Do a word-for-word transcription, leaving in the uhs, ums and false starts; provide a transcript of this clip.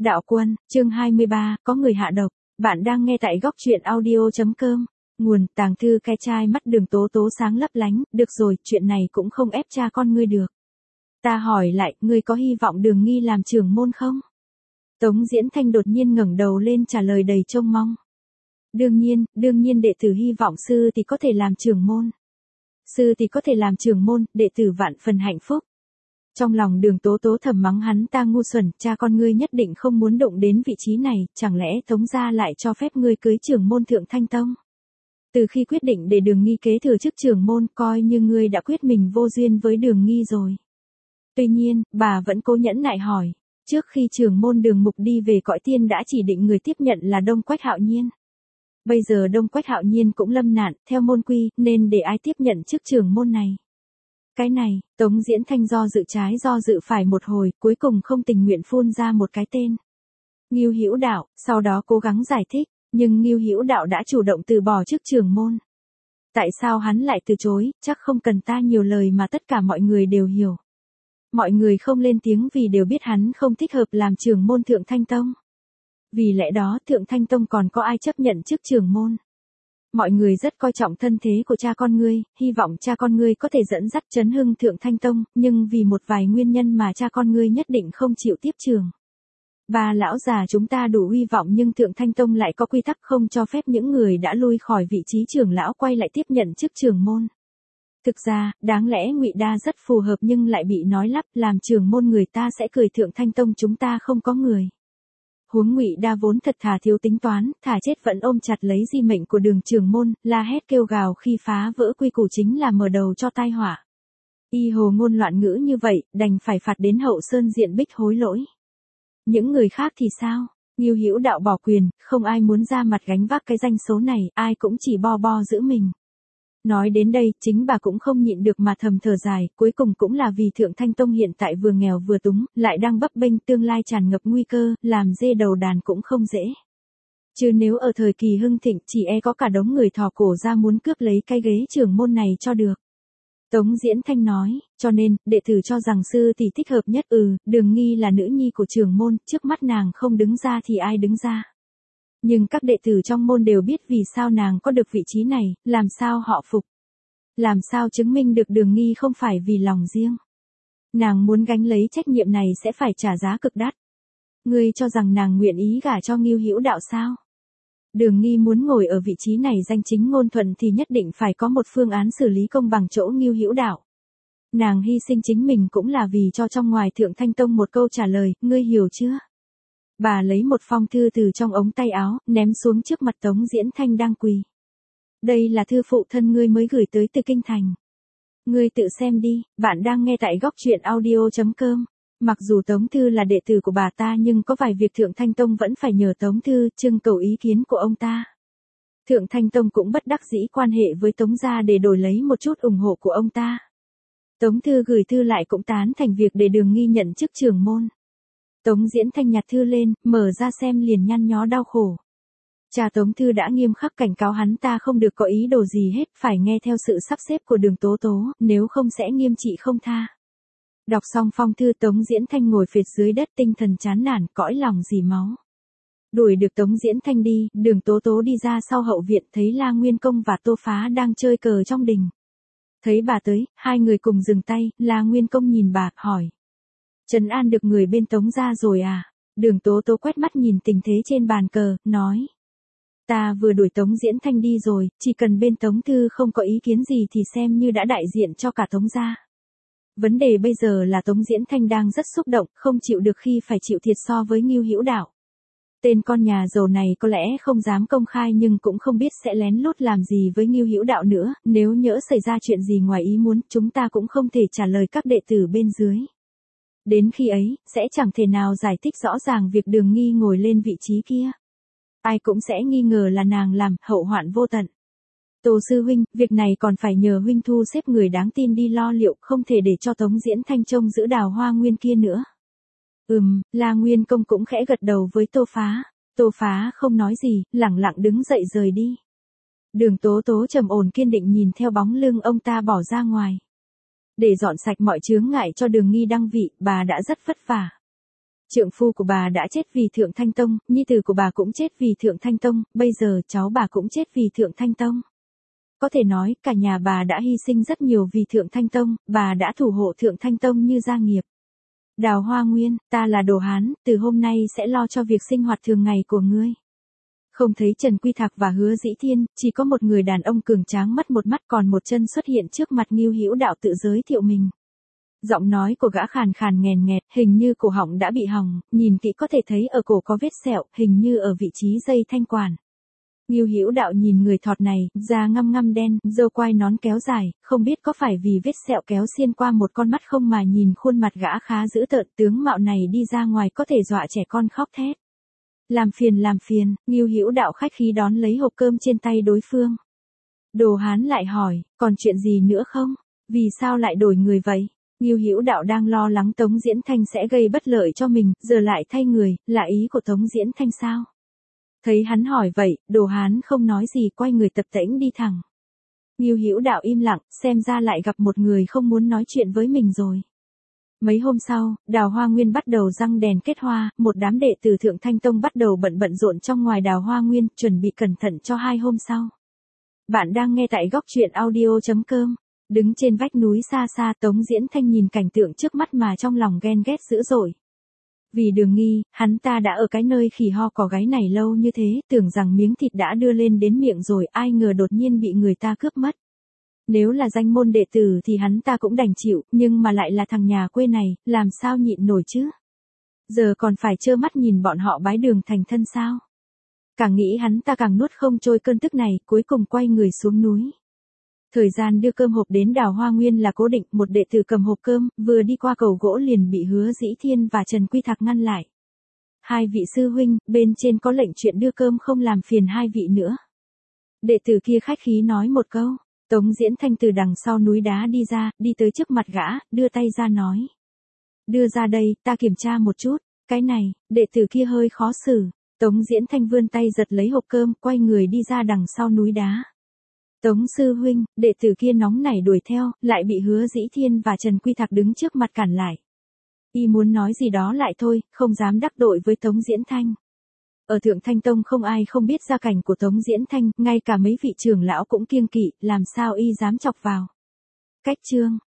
Đạo Quân, chương hai mươi ba, có người hạ độc. Bạn đang nghe tại góc truyện audio chấm com. Nguồn, tàng thư cái chai mắt Đường Tố Tố sáng lấp lánh. Được rồi, chuyện này cũng không ép cha con ngươi được. Ta hỏi lại, ngươi có hy vọng Đường Nghi làm trưởng môn không? Tống Diễn Thanh đột nhiên ngẩng đầu lên trả lời đầy trông mong. Đương nhiên, đương nhiên đệ tử hy vọng sư thì có thể làm trưởng môn. Sư thì có thể làm trưởng môn, đệ tử vạn phần hạnh phúc. Trong lòng Đường Tố Tố thầm mắng hắn ta ngu xuẩn, cha con ngươi nhất định không muốn động đến vị trí này, chẳng lẽ Tống gia lại cho phép ngươi cưới trưởng môn Thượng Thanh Tông? Từ khi quyết định để Đường Nghi kế thừa chức trưởng môn, coi như ngươi đã quyết mình vô duyên với Đường Nghi rồi. Tuy nhiên, bà vẫn cố nhẫn nại hỏi, trước khi trưởng môn Đường Mục đi về cõi tiên đã chỉ định người tiếp nhận là Đông Quách Hạo Nhiên. Bây giờ Đông Quách Hạo Nhiên cũng lâm nạn, theo môn quy, nên để ai tiếp nhận chức trưởng môn này? Cái này, Tống Diễn Thanh do dự trái do dự phải một hồi, cuối cùng không tình nguyện phun ra một cái tên. Ngưu Hữu Đạo, sau đó cố gắng giải thích, nhưng Ngưu Hữu Đạo đã chủ động từ bỏ chức trưởng môn. Tại sao hắn lại từ chối, chắc không cần ta nhiều lời mà tất cả mọi người đều hiểu. Mọi người không lên tiếng vì đều biết hắn không thích hợp làm trưởng môn Thượng Thanh Tông. Vì lẽ đó Thượng Thanh Tông còn có ai chấp nhận chức trưởng môn. Mọi người rất coi trọng thân thế của cha con ngươi, hy vọng cha con ngươi có thể dẫn dắt chấn hưng Thượng Thanh Tông, nhưng vì một vài nguyên nhân mà cha con ngươi nhất định không chịu tiếp trường. Ba lão già chúng ta đủ uy vọng nhưng Thượng Thanh Tông lại có quy tắc không cho phép những người đã lui khỏi vị trí trưởng lão quay lại tiếp nhận chức trưởng môn. Thực ra, đáng lẽ Ngụy Đa rất phù hợp nhưng lại bị nói lắp, làm trưởng môn người ta sẽ cười Thượng Thanh Tông chúng ta không có người. Huống Ngụy Đa vốn thật thà thiếu tính toán, thà chết vẫn ôm chặt lấy di mệnh của Đường trưởng môn, la hét kêu gào khi phá vỡ quy củ chính là mở đầu cho tai họa. Y hồ ngôn loạn ngữ như vậy, đành phải phạt đến Hậu Sơn diện bích hối lỗi. Những người khác thì sao? Ngưu Hữu Đạo bỏ quyền, không ai muốn ra mặt gánh vác cái danh số này, ai cũng chỉ bo bo giữ mình. Nói đến đây, chính bà cũng không nhịn được mà thầm thở dài, cuối cùng cũng là vì Thượng Thanh Tông hiện tại vừa nghèo vừa túng, lại đang bấp bênh tương lai tràn ngập nguy cơ, làm dê đầu đàn cũng không dễ. Chứ nếu ở thời kỳ hưng thịnh chỉ e có cả đống người thò cổ ra muốn cướp lấy cái ghế trưởng môn này cho được. Tống Diễn Thanh nói, cho nên, đệ tử cho rằng sư thì thích hợp nhất ừ, Đường Nghi là nữ nhi của trưởng môn, trước mắt nàng không đứng ra thì ai đứng ra. Nhưng các đệ tử trong môn đều biết vì sao nàng có được vị trí này, làm sao họ phục. Làm sao chứng minh được Đường Nghi không phải vì lòng riêng. Nàng muốn gánh lấy trách nhiệm này sẽ phải trả giá cực đắt. Ngươi cho rằng nàng nguyện ý gả cho Ngưu Hữu Đạo sao? Đường Nghi muốn ngồi ở vị trí này danh chính ngôn thuận thì nhất định phải có một phương án xử lý công bằng chỗ Ngưu Hữu Đạo. Nàng hy sinh chính mình cũng là vì cho trong ngoài Thượng Thanh Tông một câu trả lời, ngươi hiểu chưa? Bà lấy một phong thư từ trong ống tay áo, ném xuống trước mặt Tống Diễn Thanh đang quỳ. Đây là thư phụ thân ngươi mới gửi tới từ Kinh Thành. Ngươi tự xem đi, bạn đang nghe tại góc truyện audio chấm com. Mặc dù Tống Thư là đệ tử của bà ta nhưng có vài việc Thượng Thanh Tông vẫn phải nhờ Tống Thư trưng cầu ý kiến của ông ta. Thượng Thanh Tông cũng bất đắc dĩ quan hệ với Tống gia để đổi lấy một chút ủng hộ của ông ta. Tống Thư gửi thư lại cũng tán thành việc để Đường Nghi nhận chức trưởng môn. Tống Diễn Thanh nhặt thư lên, mở ra xem liền nhăn nhó đau khổ. Cha Tống Thư đã nghiêm khắc cảnh cáo hắn ta không được có ý đồ gì hết, phải nghe theo sự sắp xếp của Đường Tố Tố, nếu không sẽ nghiêm trị không tha. Đọc xong phong thư Tống Diễn Thanh ngồi phệt dưới đất tinh thần chán nản, cõi lòng dì máu. Đuổi được Tống Diễn Thanh đi, Đường Tố Tố đi ra sau hậu viện thấy La Nguyên Công và Tô Phá đang chơi cờ trong đình. Thấy bà tới, hai người cùng dừng tay, La Nguyên Công nhìn bà, hỏi. Trấn an được người bên Tống gia rồi à? Đường Tố Tố quét mắt nhìn tình thế trên bàn cờ, nói. Ta vừa đuổi Tống Diễn Thanh đi rồi, chỉ cần bên Tống Thư không có ý kiến gì thì xem như đã đại diện cho cả Tống gia. Vấn đề bây giờ là Tống Diễn Thanh đang rất xúc động, không chịu được khi phải chịu thiệt so với Ngưu Hữu Đạo. Tên con nhà giàu này có lẽ không dám công khai nhưng cũng không biết sẽ lén lút làm gì với Ngưu Hữu Đạo nữa, nếu nhỡ xảy ra chuyện gì ngoài ý muốn, chúng ta cũng không thể trả lời các đệ tử bên dưới. Đến khi ấy, sẽ chẳng thể nào giải thích rõ ràng việc Đường Nghi ngồi lên vị trí kia. Ai cũng sẽ nghi ngờ là nàng làm, hậu hoạn vô tận. Tô sư huynh, việc này còn phải nhờ huynh thu xếp người đáng tin đi lo liệu, không thể để cho Tống Diễn Thanh trông giữ Đào Hoa Nguyên kia nữa. Ừm, La Nguyên Công cũng khẽ gật đầu với Tô Phá. Tô Phá không nói gì, lẳng lặng đứng dậy rời đi. Đường Tố Tố trầm ổn kiên định nhìn theo bóng lưng ông ta bỏ ra ngoài. Để dọn sạch mọi chướng ngại cho Đường Nghi đăng vị, bà đã rất vất vả. Trượng phu của bà đã chết vì Thượng Thanh Tông, nhi tử của bà cũng chết vì Thượng Thanh Tông, bây giờ cháu bà cũng chết vì Thượng Thanh Tông. Có thể nói, cả nhà bà đã hy sinh rất nhiều vì Thượng Thanh Tông, bà đã thủ hộ Thượng Thanh Tông như gia nghiệp. Đào Hoa Nguyên, ta là Đồ Hán, từ hôm nay sẽ lo cho việc sinh hoạt thường ngày của ngươi. Không thấy Trần Quy Thạc và Hứa Dĩ Thiên, chỉ có một người đàn ông cường tráng mất một mắt còn một chân xuất hiện trước mặt Ngưu Hữu Đạo tự giới thiệu mình. Giọng nói của gã khàn khàn nghèn nghẹt, hình như cổ họng đã bị hỏng, nhìn kỹ có thể thấy ở cổ có vết sẹo, hình như ở vị trí dây thanh quản. Ngưu Hữu Đạo nhìn người thọt này, da ngăm ngăm đen, râu quai nón kéo dài, không biết có phải vì vết sẹo kéo xuyên qua một con mắt không mà nhìn khuôn mặt gã khá dữ tợn, tướng mạo này đi ra ngoài có thể dọa trẻ con khóc thét. Làm phiền làm phiền, Ngưu Hữu Đạo khách khí đón lấy hộp cơm trên tay đối phương. Đồ Hán lại hỏi, còn chuyện gì nữa không? Vì sao lại đổi người vậy? Ngưu Hữu Đạo đang lo lắng Tống Diễn Thanh sẽ gây bất lợi cho mình, giờ lại thay người, là ý của Tống Diễn Thanh sao? Thấy hắn hỏi vậy, Đồ Hán không nói gì quay người tập tễnh đi thẳng. Ngưu Hữu Đạo im lặng, xem ra lại gặp một người không muốn nói chuyện với mình rồi. Mấy hôm sau, Đào Hoa Nguyên bắt đầu răng đèn kết hoa, một đám đệ tử Thượng Thanh Tông bắt đầu bận bận rộn trong ngoài Đào Hoa Nguyên, chuẩn bị cẩn thận cho hai hôm sau. Bạn đang nghe tại góc truyện audio chấm com. Đứng trên vách núi xa xa, Tống Diễn Thanh nhìn cảnh tượng trước mắt mà trong lòng ghen ghét dữ dội. Vì Đường Nghi, hắn ta đã ở cái nơi khỉ ho cò gáy này lâu như thế, tưởng rằng miếng thịt đã đưa lên đến miệng rồi, ai ngờ đột nhiên bị người ta cướp mất. Nếu là danh môn đệ tử thì hắn ta cũng đành chịu, nhưng mà lại là thằng nhà quê này, làm sao nhịn nổi chứ? Giờ còn phải trơ mắt nhìn bọn họ bái Đường thành thân sao? Càng nghĩ hắn ta càng nuốt không trôi cơn tức này, cuối cùng quay người xuống núi. Thời gian đưa cơm hộp đến Đào Hoa Nguyên là cố định, một đệ tử cầm hộp cơm, vừa đi qua cầu gỗ liền bị Hứa Dĩ Thiên và Trần Quy Thạc ngăn lại. Hai vị sư huynh, bên trên có lệnh chuyện đưa cơm không làm phiền hai vị nữa. Đệ tử kia khách khí nói một câu, Tống Diễn Thanh từ đằng sau núi đá đi ra, đi tới trước mặt gã, đưa tay ra nói. Đưa ra đây, ta kiểm tra một chút, cái này, đệ tử kia hơi khó xử. Tống Diễn Thanh vươn tay giật lấy hộp cơm, quay người đi ra đằng sau núi đá. Tống sư huynh, đệ tử kia nóng nảy đuổi theo, lại bị Hứa Dĩ Thiên và Trần Quy Thạc đứng trước mặt cản lại. Y muốn nói gì đó lại thôi, không dám đắc tội với Tống Diễn Thanh. Ở Thượng Thanh Tông không ai không biết gia cảnh của Tống Diễn Thanh, ngay cả mấy vị trưởng lão cũng kiêng kỵ, làm sao y dám chọc vào. Cách chương